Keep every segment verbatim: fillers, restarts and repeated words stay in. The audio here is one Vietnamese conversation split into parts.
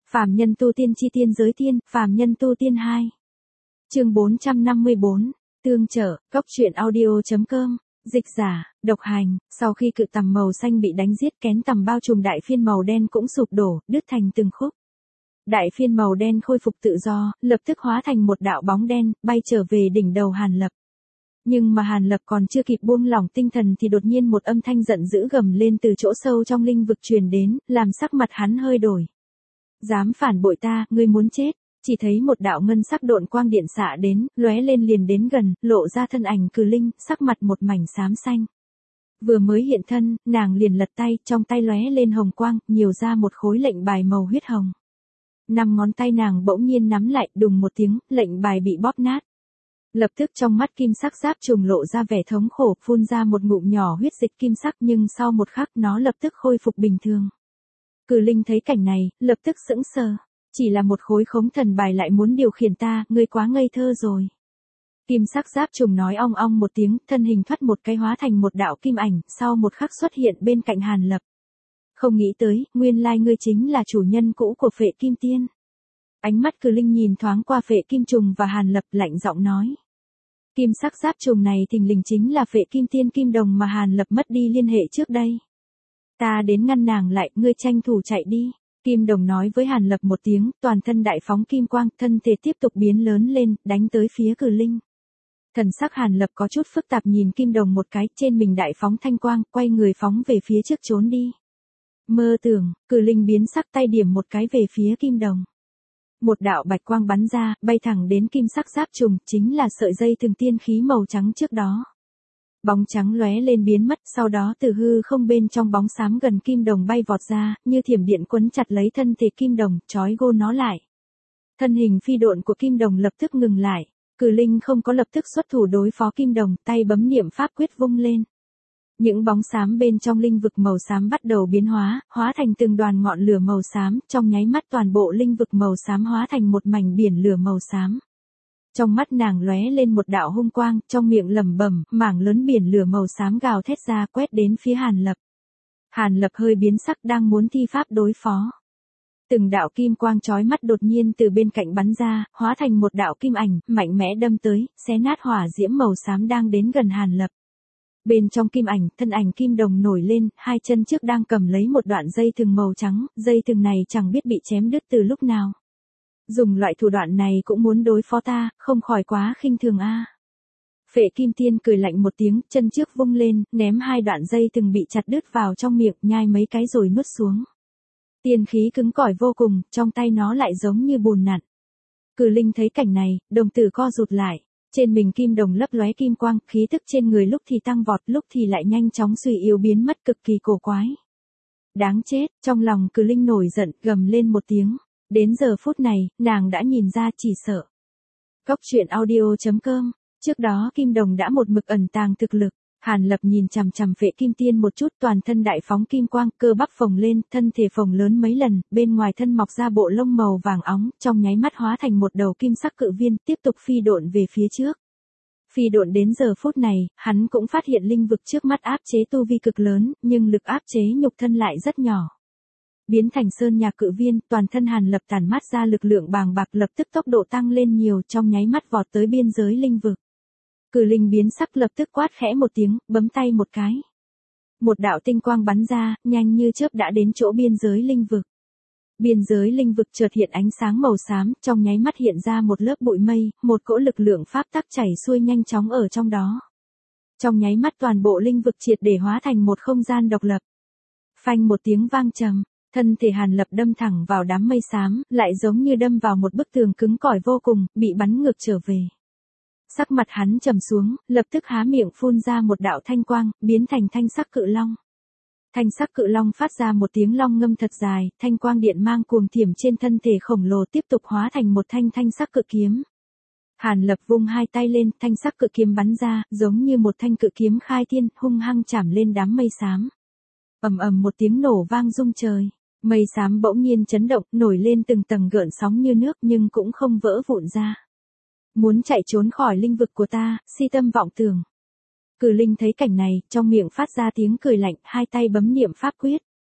Phàm nhân tu tiên chi tiên giới tiên, phàm nhân tu tiên hai. Chương bốn trăm năm mươi bốn, tương trợ, góc truyện audio.com, dịch giả, độc hành, sau khi cự tằm màu xanh bị đánh giết, kén tằm bao trùm đại phiên màu đen cũng sụp đổ, đứt thành từng khúc. Đại phiên màu đen khôi phục tự do, lập tức hóa thành một đạo bóng đen, bay trở về đỉnh đầu Hàn Lập. Nhưng mà Hàn Lập còn chưa kịp buông lỏng tinh thần thì đột nhiên một âm thanh giận dữ gầm lên từ chỗ sâu trong linh vực truyền đến, làm sắc mặt hắn hơi đổi. Dám phản bội ta, ngươi muốn chết. Chỉ thấy một đạo ngân sắc độn quang điện xạ đến, lóe lên liền đến gần, lộ ra thân ảnh Cừ Linh, sắc mặt một mảnh xám xanh. Vừa mới hiện thân, nàng liền lật tay, trong tay lóe lên hồng quang, nhiều ra một khối lệnh bài màu huyết hồng. Năm ngón tay nàng bỗng nhiên nắm lại, đùng một tiếng, lệnh bài bị bóp nát. Lập tức trong mắt kim sắc giáp trùng lộ ra vẻ thống khổ, phun ra một ngụm nhỏ huyết dịch kim sắc, nhưng sau một khắc nó lập tức khôi phục bình thường. Cừ Linh thấy cảnh này, lập tức sững sờ. Chỉ là một khối khống thần bài lại muốn điều khiển ta, ngươi quá ngây thơ rồi. Kim sắc giáp trùng nói ong ong một tiếng, thân hình thoát một cái hóa thành một đạo kim ảnh, sau một khắc xuất hiện bên cạnh Hàn Lập. Không nghĩ tới, nguyên lai ngươi chính là chủ nhân cũ của Phệ Kim Tiên. Ánh mắt Cừ Linh nhìn thoáng qua Phệ Kim Trùng và Hàn Lập, lạnh giọng nói. Kim sắc giáp trùng này thình lình chính là Phệ Kim Tiên Kim Đồng mà Hàn Lập mất đi liên hệ trước đây. Ta đến ngăn nàng lại, ngươi tranh thủ chạy đi. Kim Đồng nói với Hàn Lập một tiếng, toàn thân đại phóng kim quang, thân thể tiếp tục biến lớn lên, đánh tới phía Cừ Linh. Thần sắc Hàn Lập có chút phức tạp nhìn Kim Đồng một cái, trên mình đại phóng thanh quang, quay người phóng về phía trước trốn đi. Mơ tưởng, Cừ Linh biến sắc tay điểm một cái về phía Kim Đồng. Một đạo bạch quang bắn ra, bay thẳng đến kim sắc giáp trùng, chính là sợi dây thừng tiên khí màu trắng trước đó. Bóng trắng lóe lên biến mất, sau đó từ hư không bên trong bóng xám gần Kim Đồng bay vọt ra, như thiểm điện quấn chặt lấy thân thể Kim Đồng, trói gô nó lại. Thân hình phi độn của Kim Đồng lập tức ngừng lại, Cừ Linh không có lập tức xuất thủ đối phó Kim Đồng, tay bấm niệm pháp quyết vung lên. Những bóng xám bên trong linh vực màu xám bắt đầu biến hóa, hóa thành từng đoàn ngọn lửa màu xám, trong nháy mắt toàn bộ linh vực màu xám hóa thành một mảnh biển lửa màu xám. Trong mắt nàng lóe lên một đạo hung quang, trong miệng lẩm bẩm, mảng lớn biển lửa màu xám gào thét ra quét đến phía Hàn Lập. Hàn Lập hơi biến sắc đang muốn thi pháp đối phó. Từng đạo kim quang chói mắt đột nhiên từ bên cạnh bắn ra, hóa thành một đạo kim ảnh, mạnh mẽ đâm tới, xé nát hỏa diễm màu xám đang đến gần Hàn Lập. Bên trong kim ảnh, thân ảnh Kim Đồng nổi lên, hai chân trước đang cầm lấy một đoạn dây thừng màu trắng, dây thừng này chẳng biết bị chém đứt từ lúc nào. Dùng loại thủ đoạn này cũng muốn đối phó ta, không khỏi quá khinh thường a. Phệ Kim Tiên cười lạnh một tiếng, chân trước vung lên, ném hai đoạn dây thừng bị chặt đứt vào trong miệng, nhai mấy cái rồi nuốt xuống. Tiên khí cứng cỏi vô cùng, trong tay nó lại giống như bùn nặn. Cừ Linh thấy cảnh này, đồng tử co rụt lại. Trên mình Kim Đồng lấp lóe kim quang, khí tức trên người lúc thì tăng vọt, lúc thì lại nhanh chóng suy yếu biến mất, cực kỳ cổ quái. Đáng chết, trong lòng Cừ Linh nổi giận, gầm lên một tiếng. Đến giờ phút này, nàng đã nhìn ra chỉ sợ. Góc truyện audio.com, trước đó Kim Đồng đã một mực ẩn tàng thực lực. Hàn Lập nhìn chằm chằm Phệ Kim Tiên một chút, toàn thân đại phóng kim quang, cơ bắp phồng lên, thân thể phồng lớn mấy lần, bên ngoài thân mọc ra bộ lông màu vàng óng, trong nháy mắt hóa thành một đầu kim sắc cự viên, tiếp tục phi độn về phía trước. Phi độn đến giờ phút này, hắn cũng phát hiện linh vực trước mắt áp chế tu vi cực lớn, nhưng lực áp chế nhục thân lại rất nhỏ. Biến thành sơn nhạc cự viên, toàn thân Hàn Lập tản mát ra lực lượng bàng bạc, lập tức tốc độ tăng lên nhiều, trong nháy mắt vọt tới biên giới linh vực. Cừ Linh biến sắc lập tức quát khẽ một tiếng, bấm tay một cái. Một đạo tinh quang bắn ra, nhanh như chớp đã đến chỗ biên giới linh vực. Biên giới linh vực chợt hiện ánh sáng màu xám, trong nháy mắt hiện ra một lớp bụi mây, một cỗ lực lượng pháp tắc chảy xuôi nhanh chóng ở trong đó. Trong nháy mắt toàn bộ linh vực triệt để hóa thành một không gian độc lập. Phanh một tiếng vang trầm, thân thể Hàn Lập đâm thẳng vào đám mây xám, lại giống như đâm vào một bức tường cứng cỏi vô cùng, bị bắn ngược trở về. Sắc mặt hắn trầm xuống, lập tức há miệng phun ra một đạo thanh quang, biến thành thanh sắc cự long. Thanh sắc cự long phát ra một tiếng long ngâm thật dài, thanh quang điện mang cuồng thiểm trên thân thể khổng lồ tiếp tục hóa thành một thanh thanh sắc cự kiếm. Hàn Lập vung hai tay lên, thanh sắc cự kiếm bắn ra, giống như một thanh cự kiếm khai thiên, hung hăng chảm lên đám mây xám. Ầm ầm một tiếng nổ vang rung trời, mây xám bỗng nhiên chấn động, nổi lên từng tầng gợn sóng như nước nhưng cũng không vỡ vụn ra. Muốn chạy trốn khỏi linh vực của ta, si tâm vọng tưởng. Cừ Linh thấy cảnh này, trong miệng phát ra tiếng cười lạnh, hai tay bấm niệm pháp quyết.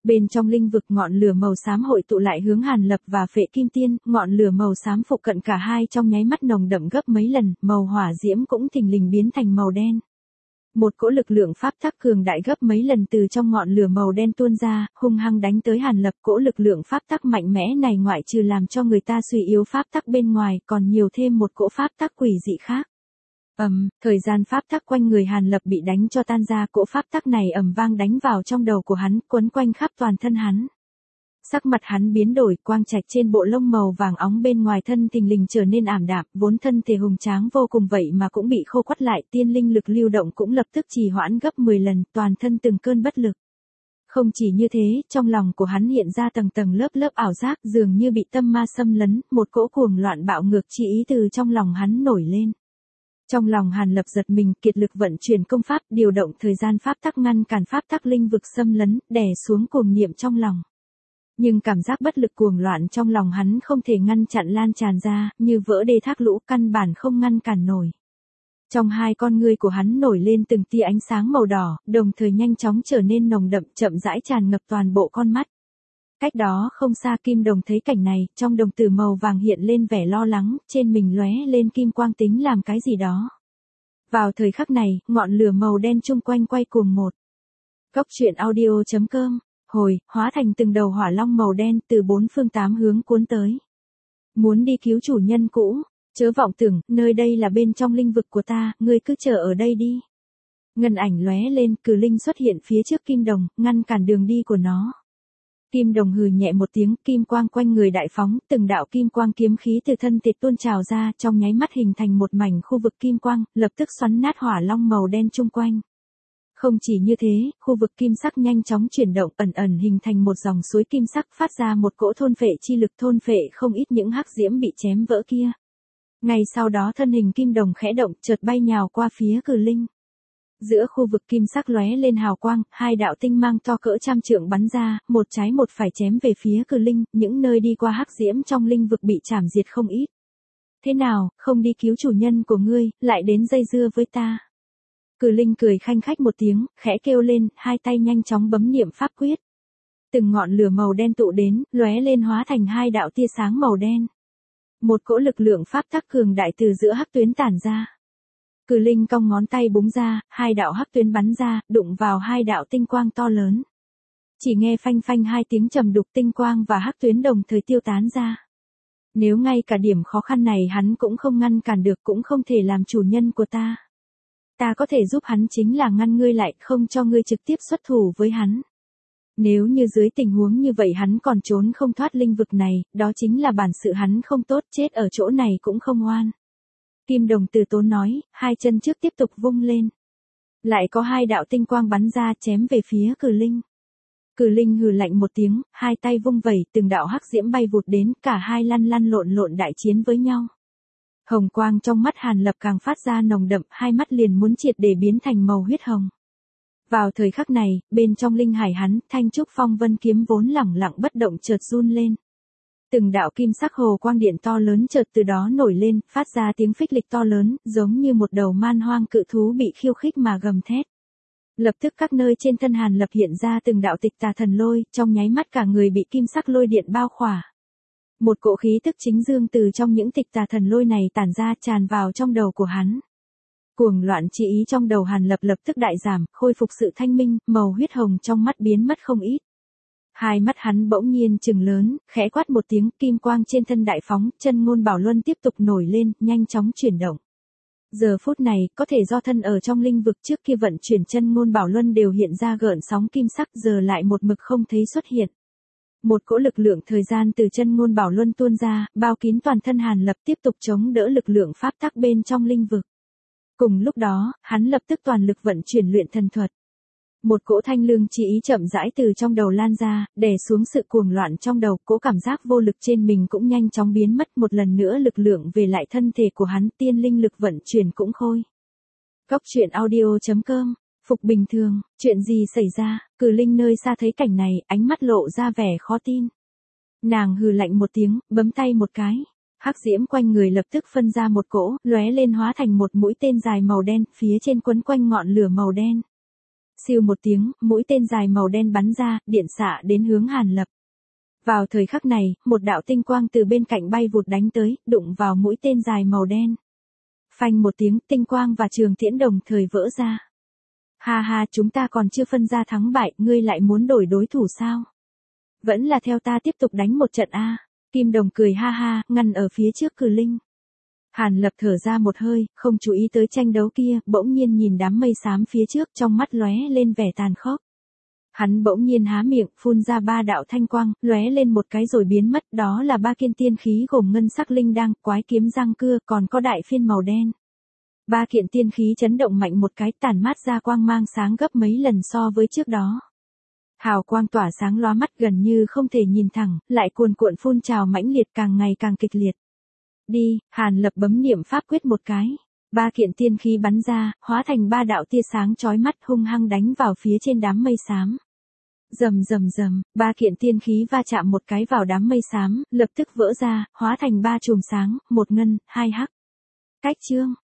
Bên trong linh vực ngọn lửa màu xám hội tụ lại hướng Hàn Lập và Phệ Kim Tiên, ngọn lửa màu xám phụ cận cả hai trong nháy mắt nồng đậm gấp mấy lần, màu hỏa diễm cũng thình lình biến thành màu đen. Một cỗ lực lượng pháp tắc cường đại gấp mấy lần từ trong ngọn lửa màu đen tuôn ra, hung hăng đánh tới Hàn Lập. Cỗ lực lượng pháp tắc mạnh mẽ này ngoại trừ làm cho người ta suy yếu pháp tắc bên ngoài, còn nhiều thêm một cỗ pháp tắc quỷ dị khác. Ầm, um, thời gian pháp tắc quanh người Hàn Lập bị đánh cho tan ra, cỗ pháp tắc này ầm vang đánh vào trong đầu của hắn, quấn quanh khắp toàn thân hắn. Sắc mặt hắn biến đổi, quang trạch trên bộ lông màu vàng óng bên ngoài thân thình lình trở nên ảm đạm, vốn thân thể hùng tráng vô cùng vậy mà cũng bị khô quắt lại, tiên linh lực lưu động cũng lập tức trì hoãn gấp mười lần, toàn thân từng cơn bất lực. Không chỉ như thế, trong lòng của hắn hiện ra tầng tầng lớp lớp ảo giác, dường như bị tâm ma xâm lấn, một cỗ cuồng loạn bạo ngược chi ý từ trong lòng hắn nổi lên. Trong lòng Hàn Lập giật mình, kiệt lực vận chuyển công pháp, điều động thời gian pháp tắc ngăn cản pháp tắc linh vực xâm lấn, đè xuống cuồng niệm trong lòng. Nhưng cảm giác bất lực cuồng loạn trong lòng hắn không thể ngăn chặn lan tràn ra, như vỡ đê thác lũ, căn bản không ngăn cản nổi. Trong hai con ngươi của hắn nổi lên từng tia ánh sáng màu đỏ, đồng thời nhanh chóng trở nên nồng đậm, chậm rãi tràn ngập toàn bộ con mắt. Cách đó không xa Kim Đồng thấy cảnh này, trong đồng tử màu vàng hiện lên vẻ lo lắng, trên mình lóe lên kim quang tính làm cái gì đó. Vào thời khắc này, ngọn lửa màu đen chung quanh quay cuồng một. Góc truyện audio chấm com, hồi, hóa thành từng đầu hỏa long màu đen từ bốn phương tám hướng cuốn tới. Muốn đi cứu chủ nhân cũ, chớ vọng tưởng, nơi đây là bên trong linh vực của ta, ngươi cứ chờ ở đây đi. Ngân ảnh lóe lên, cử linh xuất hiện phía trước Kim Đồng, ngăn cản đường đi của nó. Kim Đồng hừ nhẹ một tiếng, kim quang quanh người đại phóng, từng đạo kim quang kiếm khí từ thân thịt tuôn trào ra, trong nháy mắt hình thành một mảnh khu vực kim quang, lập tức xoắn nát hỏa long màu đen chung quanh. Không chỉ như thế, khu vực kim sắc nhanh chóng chuyển động, ẩn ẩn hình thành một dòng suối kim sắc, phát ra một cỗ thôn phệ chi lực, thôn phệ không ít những hắc diễm bị chém vỡ kia. Ngay sau đó thân hình Kim Đồng khẽ động, chợt bay nhào qua phía cử linh. Giữa khu vực kim sắc lóe lên hào quang, hai đạo tinh mang to cỡ trăm trượng bắn ra, một trái một phải chém về phía cử linh, những nơi đi qua hắc diễm trong linh vực bị chảm diệt không ít. Thế nào, không đi cứu chủ nhân của ngươi, lại đến dây dưa với ta. Cử linh cười khanh khách một tiếng, khẽ kêu lên, hai tay nhanh chóng bấm niệm pháp quyết. Từng ngọn lửa màu đen tụ đến, lóe lên hóa thành hai đạo tia sáng màu đen. Một cỗ lực lượng pháp tắc cường đại từ giữa hắc tuyến tản ra. Cử linh cong ngón tay búng ra, hai đạo hắc tuyến bắn ra, đụng vào hai đạo tinh quang to lớn. Chỉ nghe phanh phanh hai tiếng trầm đục, tinh quang và hắc tuyến đồng thời tiêu tán ra. Nếu ngay cả điểm khó khăn này hắn cũng không ngăn cản được, cũng không thể làm chủ nhân của ta. Ta có thể giúp hắn chính là ngăn ngươi lại, không cho ngươi trực tiếp xuất thủ với hắn. Nếu như dưới tình huống như vậy hắn còn trốn không thoát linh vực này, đó chính là bản sự hắn không tốt, chết ở chỗ này cũng không oan. Kim Đồng từ tốn nói, hai chân trước tiếp tục vung lên. Lại có hai đạo tinh quang bắn ra chém về phía cử linh. Cử linh hừ lạnh một tiếng, hai tay vung vẩy, từng đạo hắc diễm bay vụt đến, cả hai lăn lăn lộn lộn đại chiến với nhau. Hồng quang trong mắt Hàn Lập càng phát ra nồng đậm, hai mắt liền muốn triệt để biến thành màu huyết hồng. Vào thời khắc này, bên trong linh hải hắn, thanh trúc phong vân kiếm vốn lẳng lặng bất động chợt run lên. Từng đạo kim sắc hồ quang điện to lớn chợt từ đó nổi lên, phát ra tiếng phích lịch to lớn, giống như một đầu man hoang cự thú bị khiêu khích mà gầm thét. Lập tức các nơi trên thân Hàn Lập hiện ra từng đạo tịch tà thần lôi, trong nháy mắt cả người bị kim sắc lôi điện bao khỏa. Một cỗ khí tức chính dương từ trong những tịch tà thần lôi này tản ra, tràn vào trong đầu của hắn. Cuồng loạn chi ý trong đầu Hàn Lập lập tức đại giảm, khôi phục sự thanh minh, màu huyết hồng trong mắt biến mất không ít. Hai mắt hắn bỗng nhiên trừng lớn, khẽ quát một tiếng, kim quang trên thân đại phóng, chân ngôn bảo luân tiếp tục nổi lên, nhanh chóng chuyển động. Giờ phút này, có thể do thân ở trong linh vực trước kia vận chuyển chân ngôn bảo luân đều hiện ra gợn sóng kim sắc, giờ lại một mực không thấy xuất hiện. Một cỗ lực lượng thời gian từ chân ngôn bảo luân tuôn ra, bao kín toàn thân Hàn Lập, tiếp tục chống đỡ lực lượng pháp tắc bên trong linh vực. Cùng lúc đó, hắn lập tức toàn lực vận chuyển luyện thần thuật. Một cỗ thanh lương chi ý chậm rãi từ trong đầu lan ra, đè xuống sự cuồng loạn trong đầu, cỗ cảm giác vô lực trên mình cũng nhanh chóng biến mất, một lần nữa lực lượng về lại thân thể của hắn, tiên linh lực vận chuyển cũng khôi. Góc truyện audio chấm com, phục bình thường, chuyện gì xảy ra, cử linh nơi xa thấy cảnh này, ánh mắt lộ ra vẻ khó tin. Nàng hừ lạnh một tiếng, bấm tay một cái. Hắc diễm quanh người lập tức phân ra một cỗ, lóe lên hóa thành một mũi tên dài màu đen, phía trên quấn quanh ngọn lửa màu đen. Siêu một tiếng, mũi tên dài màu đen bắn ra, điện xạ đến hướng Hàn Lập. Vào thời khắc này, một đạo tinh quang từ bên cạnh bay vụt đánh tới, đụng vào mũi tên dài màu đen. Phanh một tiếng, tinh quang và trường tiễn đồng thời vỡ ra. Ha ha, chúng ta còn chưa phân ra thắng bại, ngươi lại muốn đổi đối thủ sao? Vẫn là theo ta tiếp tục đánh một trận a. Kim Đồng cười ha ha, ngăn ở phía trước Cử Linh. Hàn Lập thở ra một hơi, không chú ý tới tranh đấu kia, bỗng nhiên nhìn đám mây xám phía trước, trong mắt lóe lên vẻ tàn khốc. Hắn bỗng nhiên há miệng, phun ra ba đạo thanh quang, lóe lên một cái rồi biến mất, đó là ba kiện tiên khí gồm ngân sắc linh đăng, quái kiếm răng cưa, còn có đại phiên màu đen. Ba kiện tiên khí chấn động mạnh một cái, tản mát ra quang mang sáng gấp mấy lần so với trước đó. Hào quang tỏa sáng lóa mắt gần như không thể nhìn thẳng, lại cuồn cuộn phun trào mãnh liệt càng ngày càng kịch liệt. Đi, Hàn Lập bấm niệm pháp quyết một cái. Ba kiện tiên khí bắn ra, hóa thành ba đạo tia sáng chói mắt hung hăng đánh vào phía trên đám mây xám. Rầm rầm rầm, ba kiện tiên khí va chạm một cái vào đám mây xám, lập tức vỡ ra, hóa thành ba chùm sáng, một ngân, hai hắc. Cách chương